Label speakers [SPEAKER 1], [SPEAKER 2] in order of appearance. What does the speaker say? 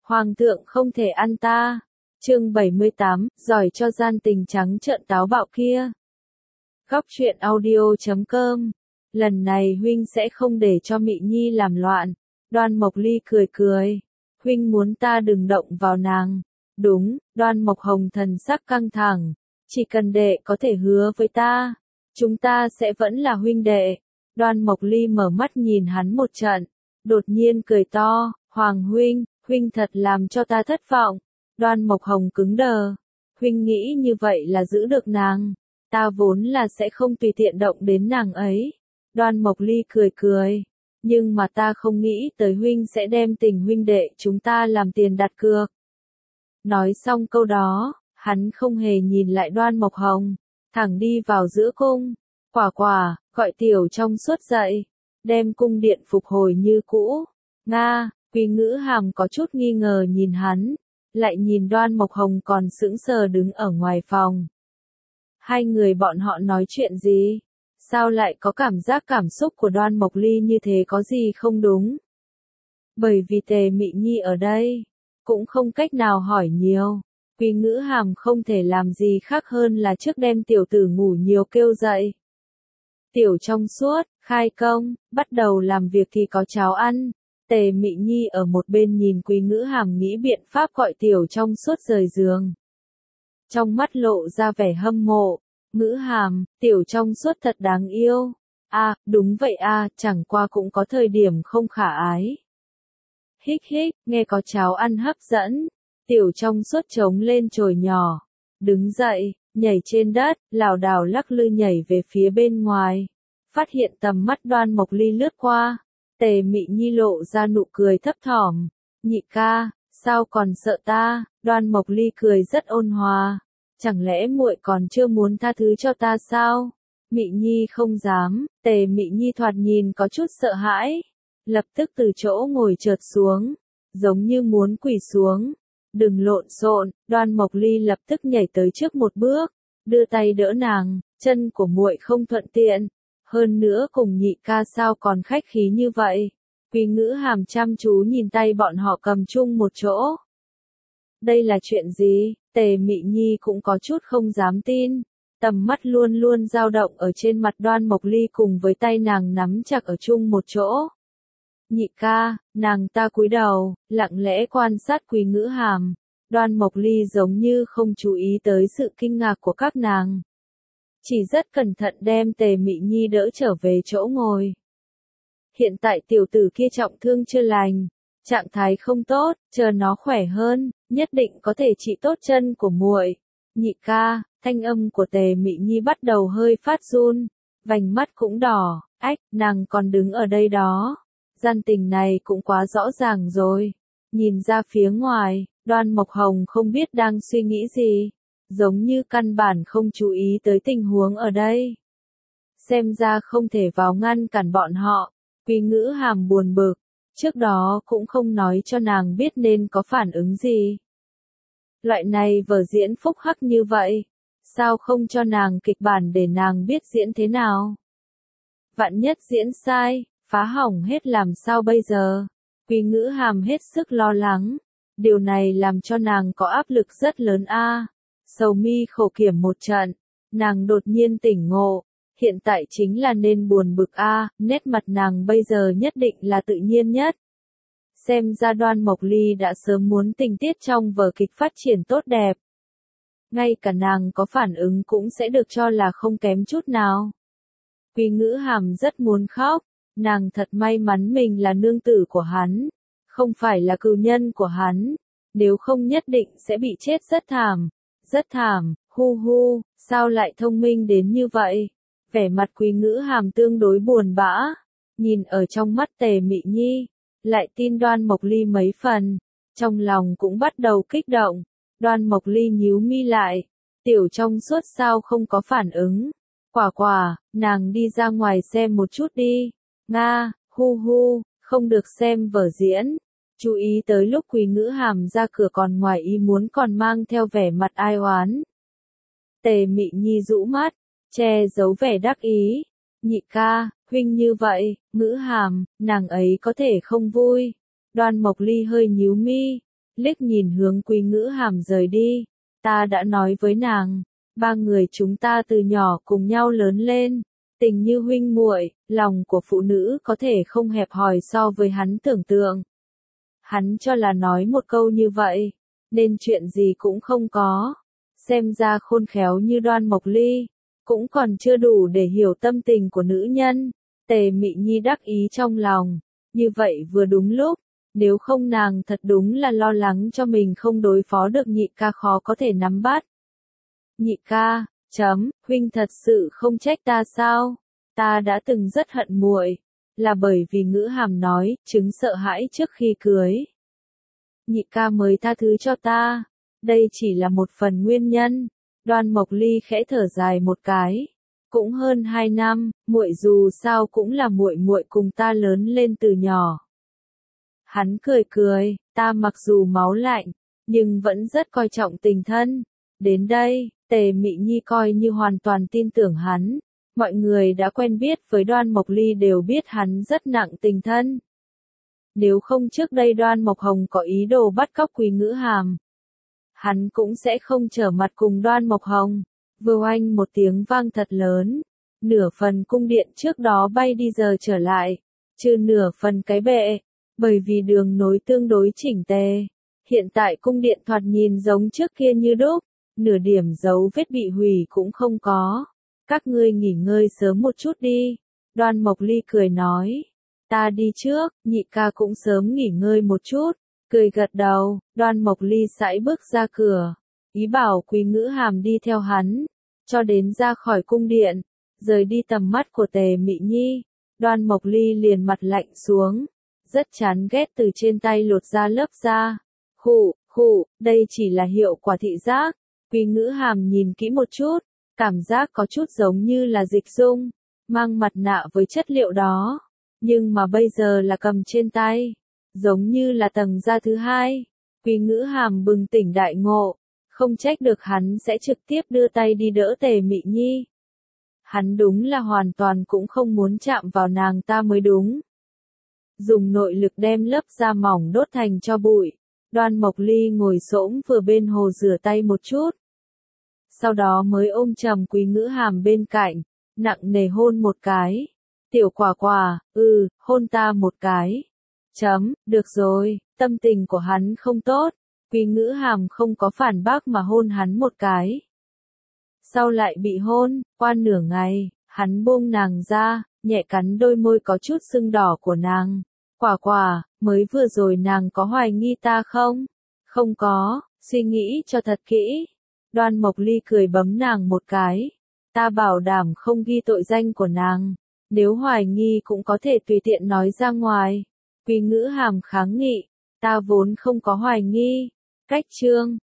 [SPEAKER 1] Hoàng thượng không thể ăn ta. Chương 78, giỏi cho gian tình trắng trợn táo bạo kia. Góc truyện audio.com. Lần này huynh sẽ không để cho Mị Nhi làm loạn. Đoan Mộc Ly cười cười. Huynh muốn ta đừng động vào nàng. Đúng, Đoan Mộc Hồng thần sắc căng thẳng. Chỉ cần đệ có thể hứa với ta, chúng ta sẽ vẫn là huynh đệ. Đoan Mộc Ly mở mắt nhìn hắn một trận, đột nhiên cười to, Hoàng huynh, huynh thật làm cho ta thất vọng. Đoan Mộc Hồng cứng đờ, huynh nghĩ như vậy là giữ được nàng, ta vốn là sẽ không tùy tiện động đến nàng ấy. Đoan Mộc Ly cười cười, nhưng mà ta không nghĩ tới huynh sẽ đem tình huynh đệ chúng ta làm tiền đặt cược. Nói xong câu đó, hắn không hề nhìn lại Đoan Mộc Hồng, thẳng đi vào giữa cung. Quả quả, gọi Tiểu Trong Suốt dậy, đem cung điện phục hồi như cũ. Nga, Quý Ngữ Hàm có chút nghi ngờ nhìn hắn, lại nhìn Đoan Mộc Hồng còn sững sờ đứng ở ngoài phòng. Hai người bọn họ nói chuyện gì? Sao lại có cảm giác cảm xúc của Đoan Mộc Ly như thế, có gì không đúng? Bởi vì Tề Mị Nhi ở đây, cũng không cách nào hỏi nhiều. Quý Ngữ Hàm không thể làm gì khác hơn là trước đem tiểu tử ngủ nhiều kêu dậy. Tiểu Trong Suốt, khai công, bắt đầu làm việc thì có cháo ăn. Tề Mị Nhi ở một bên nhìn Quý Ngữ Hàm nghĩ biện pháp gọi Tiểu Trong Suốt rời giường. Trong mắt lộ ra vẻ hâm mộ. Ngữ Hàm, Tiểu Trong Suốt thật đáng yêu. Đúng vậy chẳng qua cũng có thời điểm không khả ái. Hích hích, nghe có cháo ăn hấp dẫn. Tiểu Trong Suốt trống lên chồi nhỏ, đứng dậy, nhảy trên đất, lảo đảo lắc lư nhảy về phía bên ngoài. Phát hiện tầm mắt Đoan Mộc Ly lướt qua, Tề Mị Nhi lộ ra nụ cười thấp thỏm. Nhị ca, sao còn sợ ta? Đoan Mộc Ly cười rất ôn hòa. Chẳng lẽ muội còn chưa muốn tha thứ cho ta sao? Mị Nhi không dám. Tề Mị Nhi thoạt nhìn có chút sợ hãi, lập tức từ chỗ ngồi trượt xuống, giống như muốn quỳ xuống. Đừng lộn xộn. Đoan Mộc Ly lập tức nhảy tới trước một bước, đưa tay đỡ nàng, chân của muội không thuận tiện, hơn nữa cùng nhị ca sao còn khách khí như vậy. Quý Ngữ Hàm chăm chú nhìn tay bọn họ cầm chung một chỗ. Đây là chuyện gì? Tề Mị Nhi cũng có chút không dám tin, tầm mắt luôn luôn dao động ở trên mặt Đoan Mộc Ly cùng với tay nàng nắm chặt ở chung một chỗ. Nhị ca, nàng ta cúi đầu, lặng lẽ quan sát Quý Ngữ Hàm. Đoan Mộc Ly giống như không chú ý tới sự kinh ngạc của các nàng, chỉ rất cẩn thận đem Tề Mị Nhi đỡ trở về chỗ ngồi. Hiện tại tiểu tử kia trọng thương chưa lành, trạng thái không tốt, chờ nó khỏe hơn, nhất định có thể trị tốt chân của muội. Nhị ca, thanh âm của Tề Mị Nhi bắt đầu hơi phát run, vành mắt cũng đỏ. Nàng còn đứng ở đây đó. Gian tình này cũng quá rõ ràng rồi. Nhìn ra phía ngoài, Đoan Mộc Hồng không biết đang suy nghĩ gì, giống như căn bản không chú ý tới tình huống ở đây. Xem ra không thể vào ngăn cản bọn họ. Quý Ngữ Hàm buồn bực, trước đó cũng không nói cho nàng biết nên có phản ứng gì. Loại này vở diễn phúc hắc như vậy, sao không cho nàng kịch bản để nàng biết diễn thế nào? Vạn nhất diễn sai, phá hỏng hết làm sao bây giờ? Quý Ngữ Hàm hết sức lo lắng, điều này làm cho nàng có áp lực rất lớn Sầu mi khổ kiểm một trận, nàng đột nhiên tỉnh ngộ, hiện tại chính là nên buồn bực nét mặt nàng bây giờ nhất định là tự nhiên nhất. Xem ra Đoan Mộc Ly đã sớm muốn tình tiết trong vở kịch phát triển tốt đẹp. Ngay cả nàng có phản ứng cũng sẽ được cho là không kém chút nào. Quý Ngữ Hàm rất muốn khóc, nàng thật may mắn mình là nương tử của hắn, không phải là cừu nhân của hắn, nếu không nhất định sẽ bị chết rất thảm, hu, sao lại thông minh đến như vậy? Vẻ mặt Quý Ngữ Hàm tương đối buồn bã, nhìn ở trong mắt Tề Mị Nhi, lại tin Đoan Mộc Ly mấy phần, trong lòng cũng bắt đầu kích động. Đoan Mộc Ly nhíu mi lại, Tiểu Trong Suốt sao không có phản ứng? Quả quả, nàng đi ra ngoài xem một chút đi. Nga, hu, không được xem vở diễn. Chú ý tới lúc Quý Ngữ Hàm ra cửa còn ngoài ý muốn còn mang theo vẻ mặt ai oán. Tề Mị Nhi rũ mắt, che giấu vẻ đắc ý. Nhị ca, huynh như vậy, Ngữ Hàm, nàng ấy có thể không vui. Đoan Mộc Ly hơi nhíu mi, liếc nhìn hướng Quý Ngữ Hàm rời đi. Ta đã nói với nàng, ba người chúng ta từ nhỏ cùng nhau lớn lên, tình như huynh muội, lòng của phụ nữ có thể không hẹp hòi so với hắn tưởng tượng. Hắn cho là nói một câu như vậy, nên chuyện gì cũng không có. Xem ra khôn khéo như Đoan Mộc Ly, cũng còn chưa đủ để hiểu tâm tình của nữ nhân. Tề Mị Nhi đắc ý trong lòng, như vậy vừa đúng lúc, nếu không nàng thật đúng là lo lắng cho mình không đối phó được nhị ca khó có thể nắm bắt. Nhị ca, huynh thật sự không trách ta sao? Ta đã từng rất hận muội, là bởi vì Ngữ Hàm nói, chứng sợ hãi trước khi cưới. Nhị ca mới tha thứ cho ta, đây chỉ là một phần nguyên nhân. Đoan Mộc Ly khẽ thở dài một cái. Cũng hơn 2 năm, muội dù sao cũng là muội muội cùng ta lớn lên từ nhỏ. Hắn cười cười, ta mặc dù máu lạnh, nhưng vẫn rất coi trọng tình thân. Đến đây, Tề Mị Nhi coi như hoàn toàn tin tưởng hắn. Mọi người đã quen biết với Đoan Mộc Ly đều biết hắn rất nặng tình thân. Nếu không trước đây Đoan Mộc Hồng có ý đồ bắt cóc Quý Ngữ Hàm, hắn cũng sẽ không trở mặt cùng Đoan Mộc Hồng. Vừa oanh một tiếng vang thật lớn, nửa phần cung điện trước đó bay đi giờ trở lại, trừ nửa phần cái bệ, bởi vì đường nối tương đối chỉnh tề. Hiện tại cung điện thoạt nhìn giống trước kia như đúc, nửa điểm dấu vết bị hủy cũng không có. Các ngươi nghỉ ngơi sớm một chút đi. Đoan Mộc Ly cười nói. Ta đi trước, nhị ca cũng sớm nghỉ ngơi một chút. Cười gật đầu, Đoan Mộc Ly sải bước ra cửa. Ý bảo Quý Ngữ Hàm đi theo hắn. Cho đến ra khỏi cung điện, rời đi tầm mắt của Tề Mị Nhi. Đoan Mộc Ly liền mặt lạnh xuống. Rất chán ghét từ trên tay lột ra lớp da. Khụ, đây chỉ là hiệu quả thị giác. Quý Ngữ Hàm nhìn kỹ một chút. Cảm giác có chút giống như là dịch dung, mang mặt nạ với chất liệu đó, nhưng mà bây giờ là cầm trên tay, giống như là tầng da thứ hai. Quý Ngữ Hàm bừng tỉnh đại ngộ, không trách được hắn sẽ trực tiếp đưa tay đi đỡ Tề Mị Nhi. Hắn đúng là hoàn toàn cũng không muốn chạm vào nàng ta mới đúng. Dùng nội lực đem lớp da mỏng đốt thành tro bụi, Đoan Mộc Ly ngồi xổm vừa bên hồ rửa tay một chút. Sau đó mới ôm chầm Quý Ngữ Hàm bên cạnh, nặng nề hôn một cái. Tiểu Quả Quả, hôn ta một cái. Được rồi, tâm tình của hắn không tốt. Quý Ngữ Hàm không có phản bác mà hôn hắn một cái. Sau lại bị hôn, qua nửa ngày, hắn buông nàng ra, nhẹ cắn đôi môi có chút sưng đỏ của nàng. Quả Quả, mới vừa rồi nàng có hoài nghi ta không? Không có, suy nghĩ cho thật kỹ. Đoan Mộc Ly cười bấm nàng một cái. Ta bảo đảm không ghi tội danh của nàng. Nếu hoài nghi cũng có thể tùy tiện nói ra ngoài. Quý Ngữ Hàm kháng nghị. Ta vốn không có hoài nghi. Cách chương